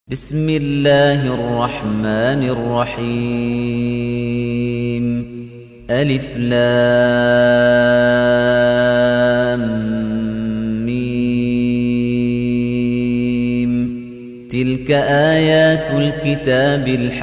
بسم الله الرحمن الرحيم ألف لام ميم تلك آيات الكتاب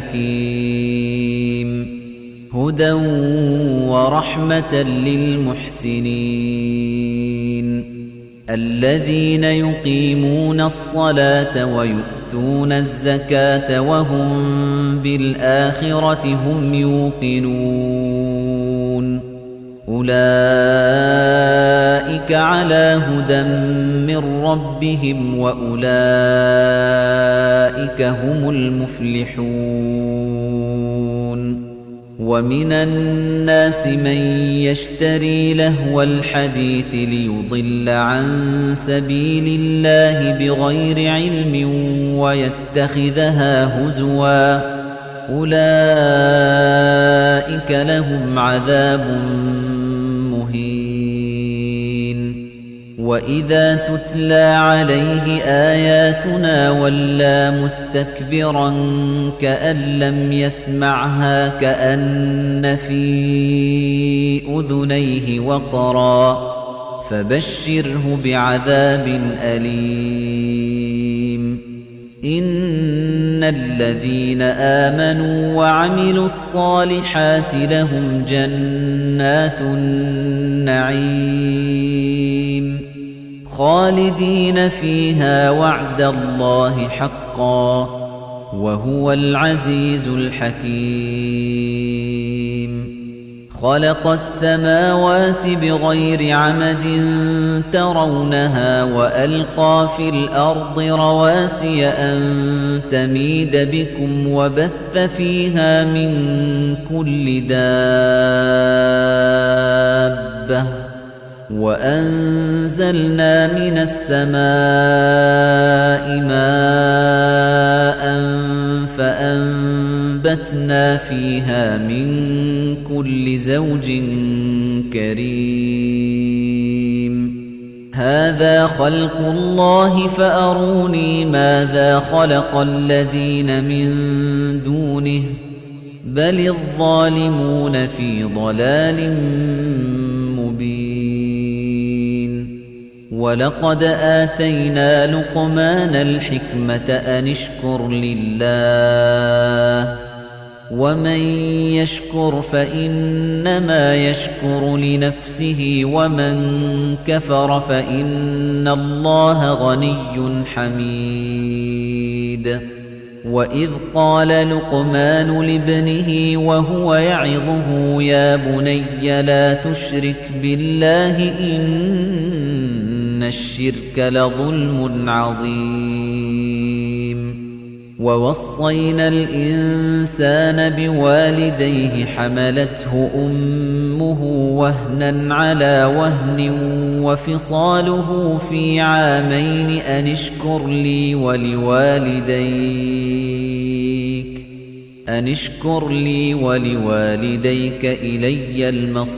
الحكيم هدى ورحمة للمحسنين الذين يقيمون الصلاة ويؤتون الزكاة وهم بالآخرة هم يوقنون أولئك على هدى من ربهم وأولئك هم المفلحون ومن الناس من يشتري لهو الحديث ليضل عن سبيل الله بغير علم ويتخذها هزوا أولئك لهم عذاب مهين وإذا تتلى عليه آياتنا ولى مستكبرا كأن لم يسمعها كأن في أذنيه وقرا فبشره بعذاب أليم إن الذين آمنوا وعملوا الصالحات لهم جنات النعيم خالدين فيها وعد الله حقا وهو العزيز الحكيم خلق السماوات بغير عمد ترونها وألقى في الأرض رواسي أن تميد بكم وبث فيها من كل دابة وأنزلنا من السماء ماء فأنبتنا فيها من كل زوج كريم هذا خلق الله فأروني ماذا خلق الذين من دونه بل الظالمون في ضلال ولقد آتينا لقمان الحكمة أن اشكر لله ومن يشكر فإنما يشكر لنفسه ومن كفر فإن الله غني حميد وإذ قال لقمان لابنه وهو يعظه يا بني لا تشرك بالله إن الشرك لظلم عظيم ووصينا الإنسان بوالديه حملته أمه وهنا على وهن وفصاله في عامين أن اشكر لي ولوالديك إلي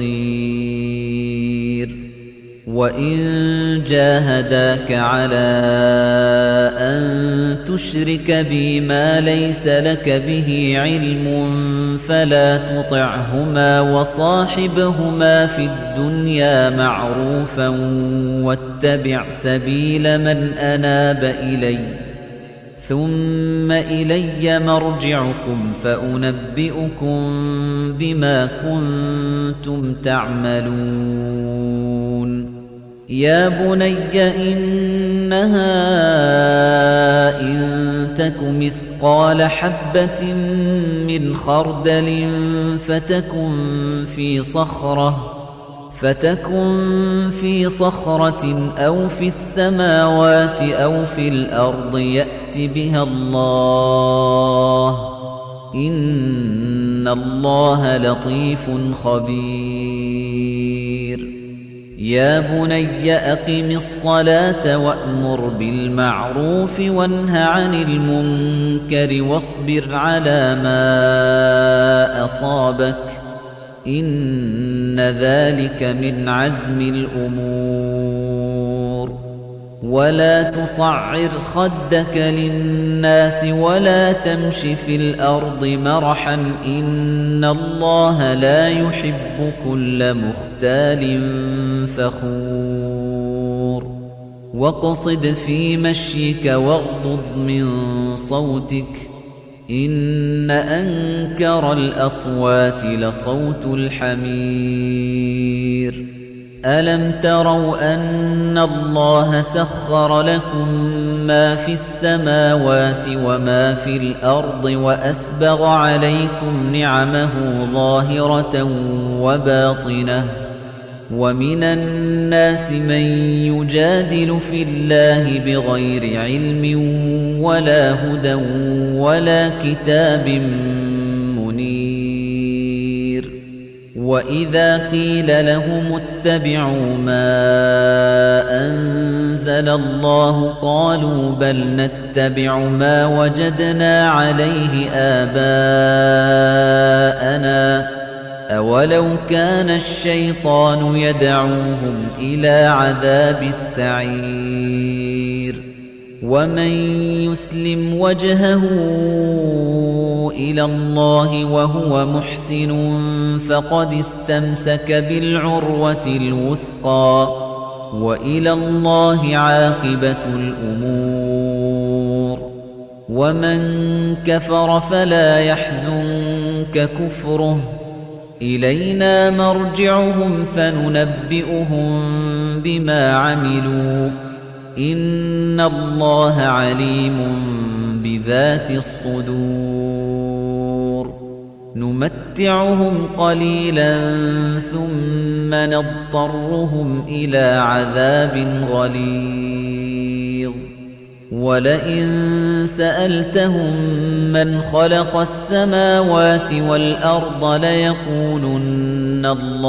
المصير وإن جاهداك على أن تشرك بي ما ليس لك به علم فلا تطعهما وصاحبهما في الدنيا معروفا واتبع سبيل من أناب إلي ثم إلي مرجعكم فأنبئكم بما كنتم تعملون يا بني إنها إن تك مثقال حبة من خردل فتكن في صخرة أو في السماوات أو في الأرض يأت بها الله إن الله لطيف خبير يا بني أقم الصلاة وأمر بالمعروف وانه عن المنكر واصبر على ما أصابك إن ذلك من عزم الأمور ولا تصعر خدك للناس ولا تمش في الأرض مرحا إن الله لا يحب كل مختال فخور واقصد في مشيك واغضض من صوتك إن أنكر الأصوات لصوت الحمير ألم تروا أن الله سخر لكم ما في السماوات وما في الأرض وأسبغ عليكم نعمه ظاهرة وباطنة ومن الناس من يجادل في الله بغير علم ولا هدى ولا كتاب منير وإذا قيل لهم اتبعوا ما أنزل الله قالوا بل نتبع ما وجدنا عليه آباءنا أولو كان الشيطان يدعوهم إلى عذاب السعير ومن يسلم وجهه إلى الله وهو محسن فقد استمسك بالعروة الوثقى وإلى الله عاقبة الأمور ومن كفر فلا يحزنك كفره إلينا مرجعهم فننبئهم بما عملوا إن الله عليم بذات الصدور نمتعهم قليلا ثم نضطرهم إلى عذاب غليظ ولئن سألتهم من خلق السماوات والأرض ليقولن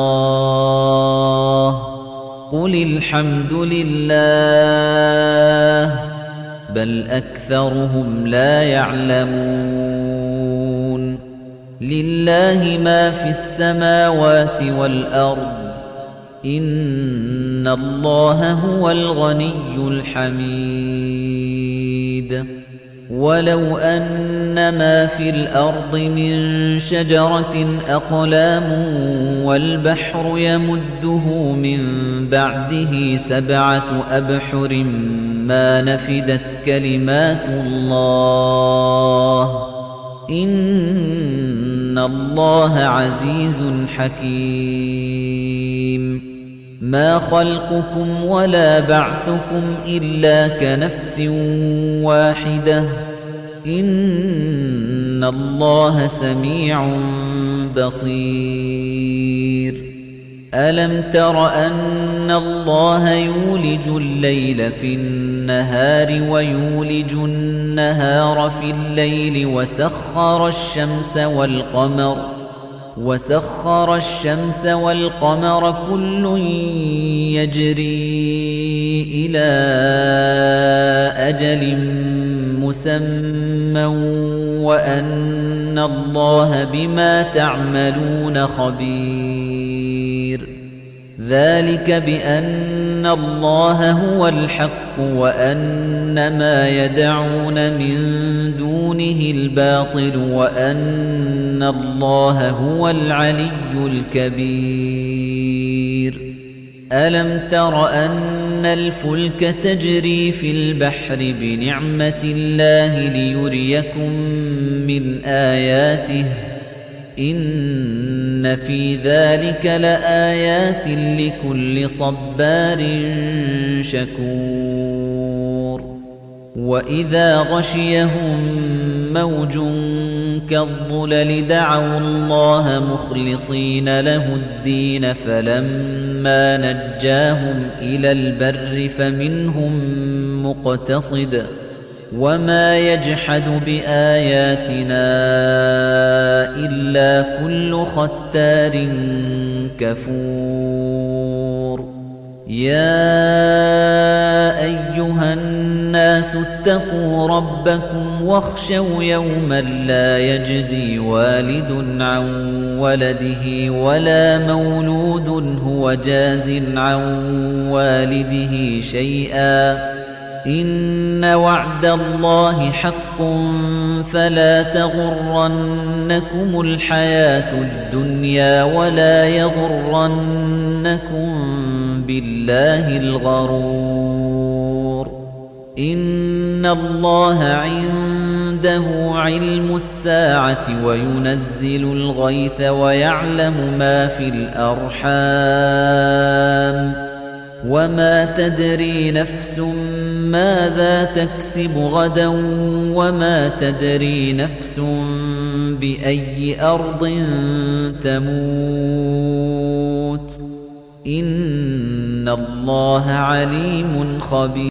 الله قل الحمد لله بل أكثرهم لا يعلمون لله ما في السماوات والأرض إن الله هو الغني الحميد ولو أن ما في الأرض من شجرة أقلام والبحر يمده من بعده 7 أبحر ما نفدت كلمات الله إن الله عزيز حكيم ما خلقكم ولا بعثكم إلا كنفس واحدة إن الله سميع بصير ألم تر أن الله يولج الليل في النهار ويولج النهار في الليل وسخر الشمس والقمر كل يجري إلى أجل مسمى وأن الله بما تعملون خبير ذلك بأن الله هو الحق وأن ما يدعون من دونه الباطل وأن الله هو العلي الكبير ألم تر أن الفلك تجري في البحر بنعمة الله ليريكم من آياته إن في ذلك لآيات لكل صبار شكور وإذا غشيهم موج كالظلل دعوا الله مخلصين له الدين فلما نجاهم إلى البر فمنهم مقتصد وما يجحد بآياتنا إلا كل ختار كفور يا أيها الناس اتقوا ربكم واخشوا يوما لا يجزي والد عن ولده ولا مولود هو جاز عن والده شيئا إن وعد الله حق فلا تغرنكم الحياة الدنيا ولا يغرنكم بالله الغرور إن الله عنده علم الساعة وينزل الغيث ويعلم ما في الأرحام وما تدري نفس ماذا تكسب غدا وما تدري نفس بأي أرض تموت إن الله عليم خبير